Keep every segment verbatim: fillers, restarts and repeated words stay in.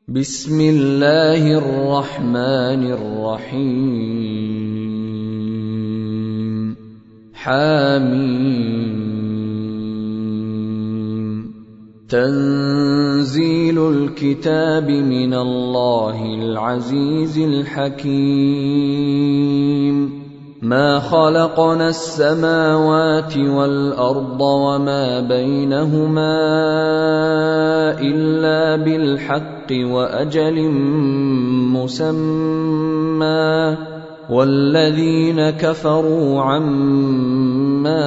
بسم الله الرحمن الرحيم حميم تنزيل الكتاب من الله العزيز الحكيم ما خلقنا السماوات والأرض وما بينهما إلا بالحق وأجل مسمى والذين كفروا عما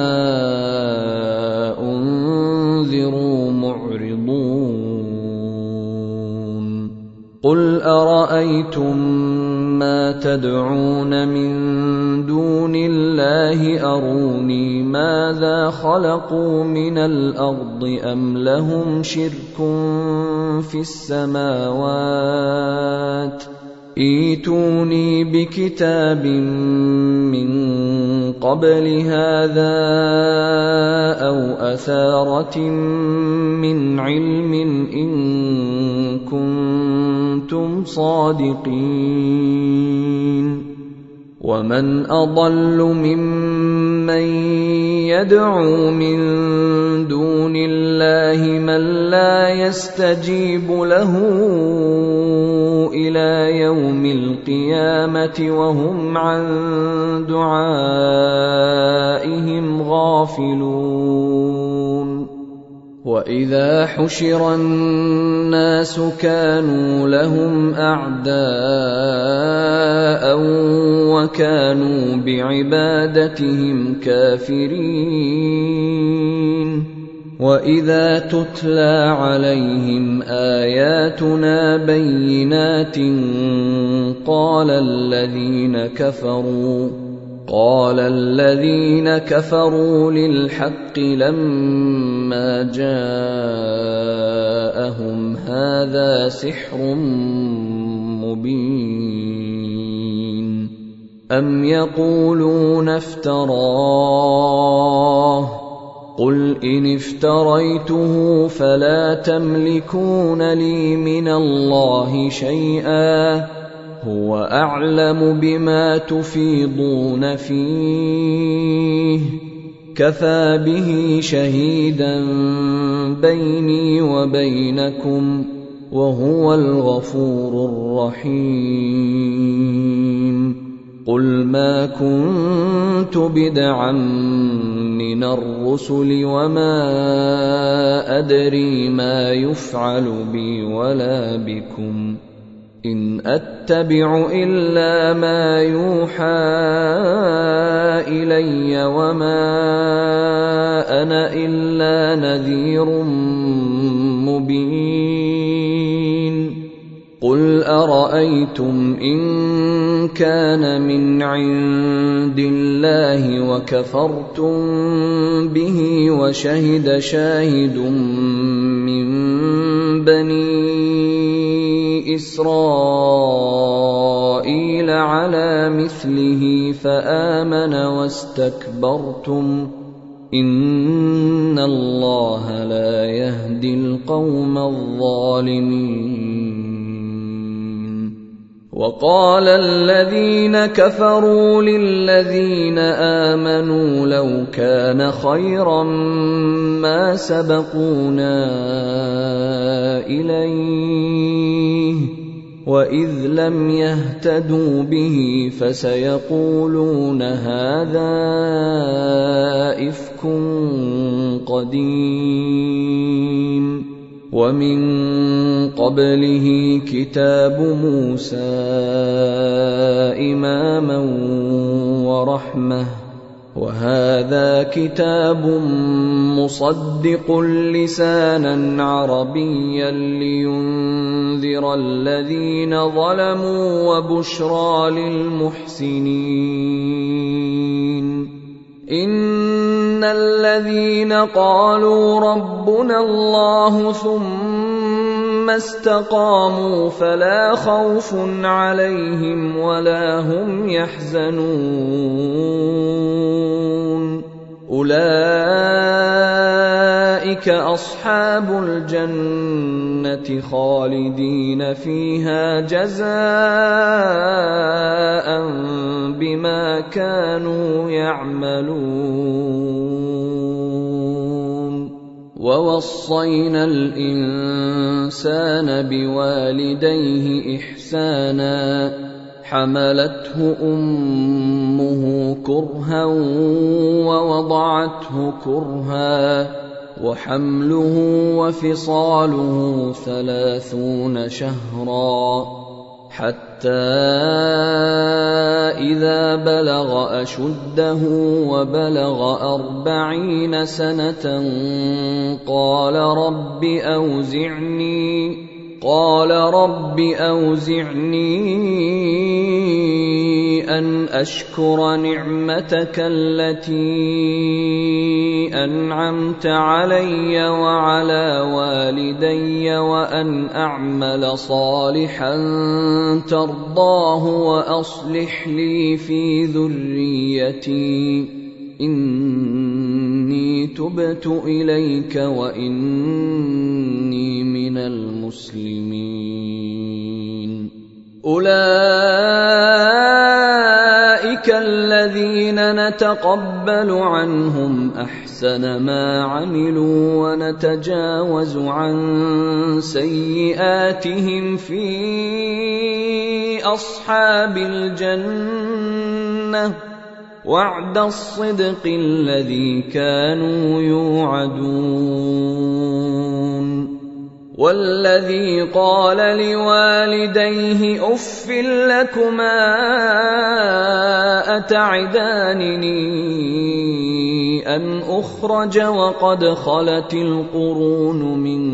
أنذروا معرضون قل أرأيتم ما تدعون من دون الله أروني ماذا خلقوا من الأرض أم لهم شرك في السماوات ائتوني بكتاب من قبل هذا أو أثارة من علم إن كنتم صادقين ومن أضل ممن يدعو من دون الله من لا يستجيب له إلى يوم القيامة وهم عن دعائهم غافلون وإذا حشر الناس كانوا لهم أعداء وكانوا بعبادتهم كافرين وإذا تتلى عليهم آياتنا بينات قال الذين كفروا قال الذين كفروا للحق لما جاءهم هذا سحر مبين أم يقولون افتراه قل إن افتريته فلا تملكون لي من الله شيئا هو أعلم بما تفيضون فيه كفى به شهيدا بيني وبينكم وهو الغفور الرحيم قل ما كنت بدعا من الرسل وما أدري ما يفعل بي ولا بكم إن أتبع إلا ما يوحى إلي وما أنا إلا نذير مبين قل أرأيتم إن كان من عند الله وكفرتم به وشهد شاهد من بني إسرائيل على مثله فآمن واستكبرتم إن الله لا يهدي القوم الظالمين وقال الذين كفروا للذين آمنوا لو كان خيرا ما سبقونا إليه وإذ لم يهتدوا به فسيقولون هذا إفك قديم ومن قبله كتاب موسى إماما ورحمة وهذا كتاب مصدق لسانا عربيا لينذر الذين ظلموا وبشرى للمحسنين إن الذين قالوا ربنا الله ثم استقاموا فلا خوف عليهم ولا هم يحزنون أولئك أصحاب الجنة خالدين فيها جزاء بما كانوا يعملون. ووصينا الإنسان بوالديه إحسانا حملته أمه كرها ووضعته كرها وحمله وفصاله ثلاثون شهرا حتى إذا بلغ أشده وبلغ أربعين سنة قال رب أوزعني قال رب أوزعني أن أشكر نعمتك التي أنعمت علي وعلى والدي وأن أعمل صالحا ترضاه وأصلح لي في ذريتي إني تبت إليك وإني من المسلمين. أولئك الذين نتقبل عنهم أحسن ما عملوا ونتجاوز عن سيئاتهم في أصحاب الجنة وعد الصدق الذي كانوا يوعدون. والذي قال لوالديه أف لكما أتعدانني أن أخرج وقد خلت القرون من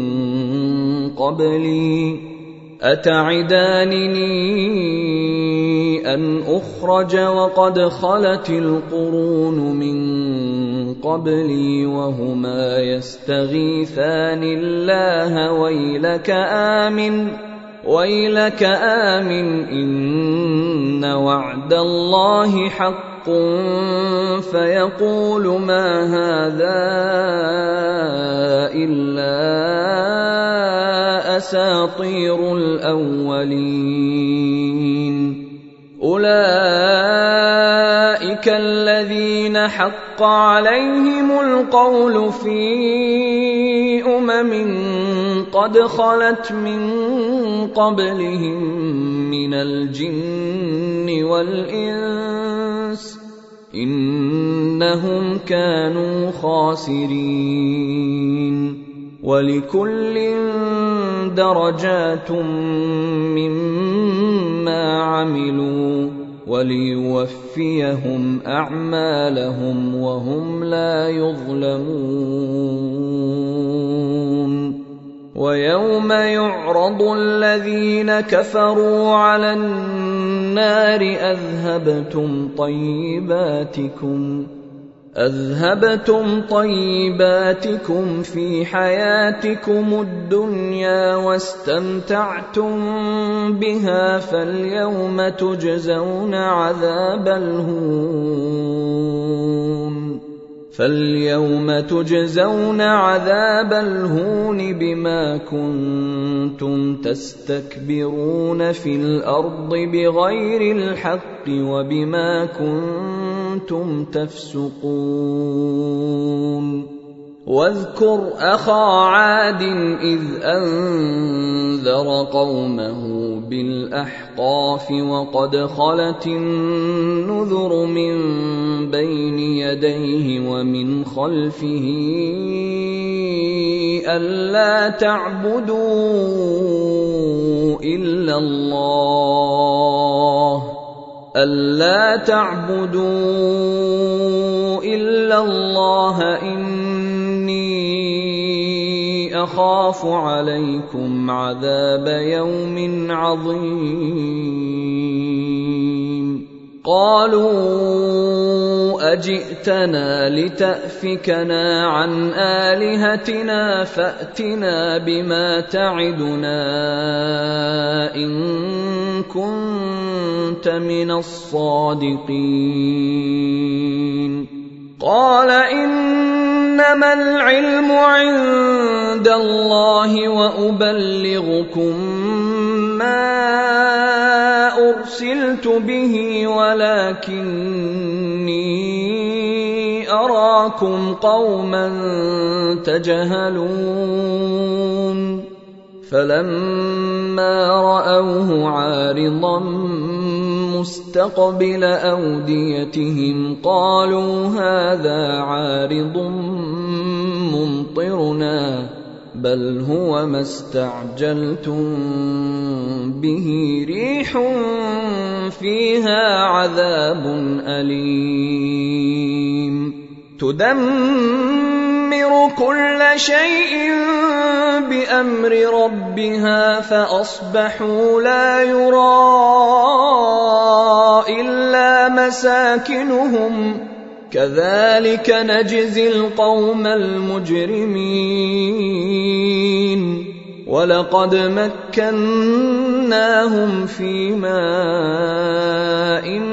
قبلي أتعدانني أن أخرج وقد خلت القرون من قبلي وهما يستغيثان الله ويلك آمن ويلك آمن إن وعد الله حق فيقول ما هذا إلا أساطير الأولين. أولئك الذين حق عليهم القول في أمم قد خلت من قبلهم من الجن والإنس إنهم كانوا خاسرين. ولكل درجات مما عملوا وليوفيهم أعمالهم وهم لا يظلمون. ويوم يعرض الذين كفروا على النار أذهبتم طيباتكم أذهبتم طيباتكم في حياتكم الدنيا واستمتعتم بها فاليوم تجزون عذاب الهون فاليوم تجزون عذاب الهون بما كنتم تستكبرون في الأرض بغير الحق وبما كنتم تفسقون. واذكر أخا عاد إذ أنذر قومه بالأحقاف وقد خلت النذر من بين يديه ومن خلفه ألا تعبدوا إلا الله ألا تعبدوا إلا الله إني أخاف عليكم عذاب يوم عظيم. قالوا أجئتنا لتأفكنا عن آلهتنا فأتنا بما تعدنا إن كنت من الصادقين. قال إنما العلم عند الله وأبلغكم ما أرسلت به ولكني أراكم قوما تجهلون فلما رأوه عارضا مستقبل أوديتهم قالوا هذا عارض ممطرنا بل هو ما استعجلتم به ريح فيها عذاب أليم تدمر كل شيء بأمر ربها فأصبحوا لا يرى إلا مساكنهم كذلك نجزي القوم المجرمين ولقد مكناهم في ماء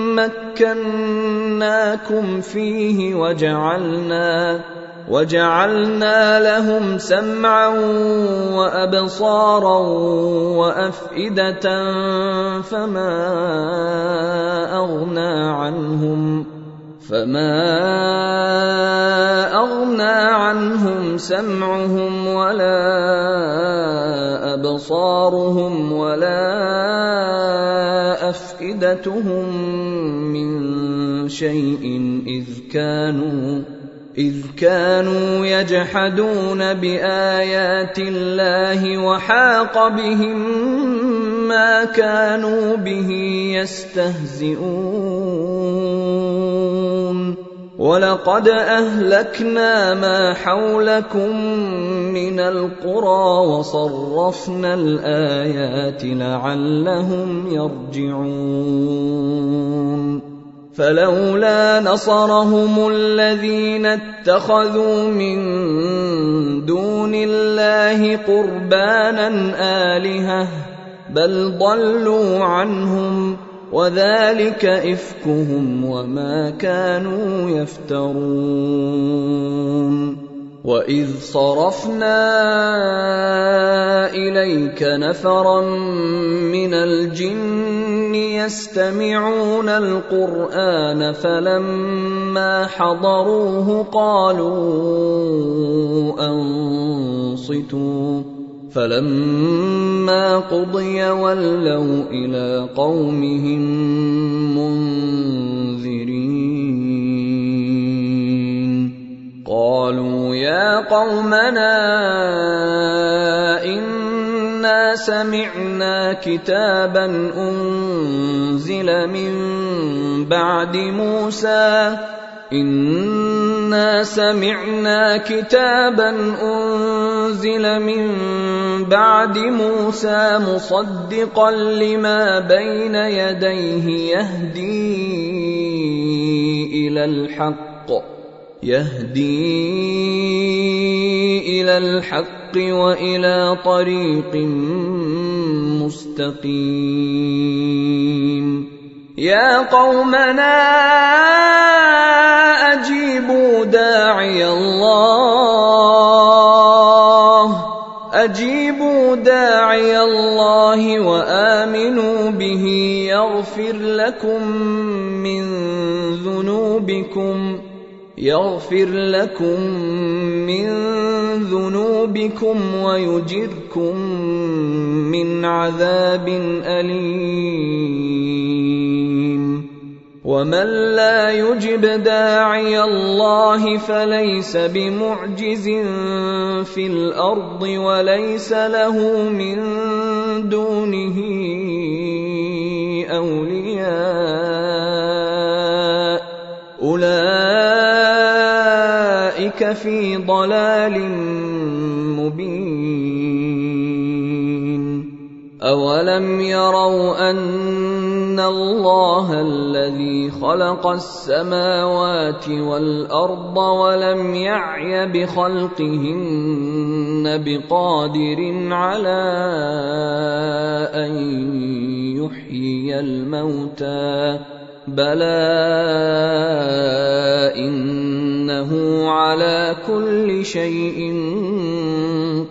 مكناكم فيه وجعلنا وجعلنا لهم سمعا وأبصارا وأفئدة فما أغنى عنهم فما أغنى عنهم سمعهم ولا أبصارهم ولا أفئدتهم من شيء إذ كانوا إذ كانوا يجحدون بآيات الله وحاق بهم ما كانوا به يستهزئون ولقد أهلكنا ما حولكم من القرى وصرفنا الآيات لعلهم يرجعون فلولا نصرهم الذين اتخذوا من دون الله قربانا آلهة بل ضلوا عنهم وذلك إفكهم وما كانوا يفترون وإذ صرفنا إليك نفرا من الجن يستمعون القرآن فلما حضروه قالوا أنصتوا فلما قضي ولوا إلى قومهم منذرين قالوا يا قومنا إنا سمعنا كتابا أنزل من بعد موسى إنا سمعنا كتابا أنزل من بعد موسى مصدقا لما بين يديه يهدي إلى الحق يهدي إلى الحق وإلى طريق مستقيم يا قومنا أجيبوا داعي الله أجيبوا داعي الله وآمنوا به يغفر لكم من ذنوبكم يغفر لكم من ذنوبكم ويجركم من عذاب أليم ومن لا يجب داعي الله فليس بمعجز في الأرض وليس له من دونه أولياء أولئك في ضلال مبين أولم يروا أن الله الذي خلق السماوات والأرض ولم يعي بخلقهن بقادر على أن يحيي الموتى بلى إن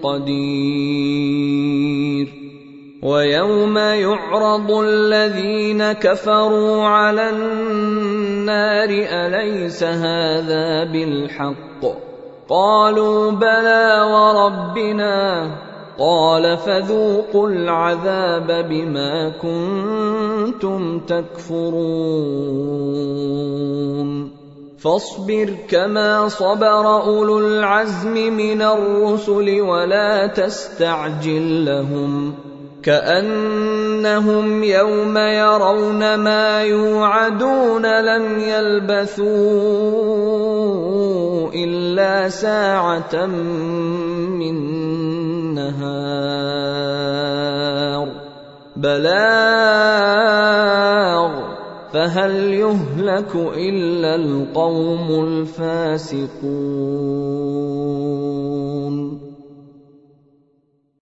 قدير ويوم يعرض الذين كفروا على النار أليس هذا بالحق قالوا بلى وربنا قال فذوقوا العذاب بما كنتم تكفرون فاصبر كما صبر أولو العزم من الرسل ولا تستعجل لهم كأنهم يوم يرون ما يوعدون لم يلبثوا إلا ساعة من نهار بلاغ فهل يهلك إلا القوم الفاسقون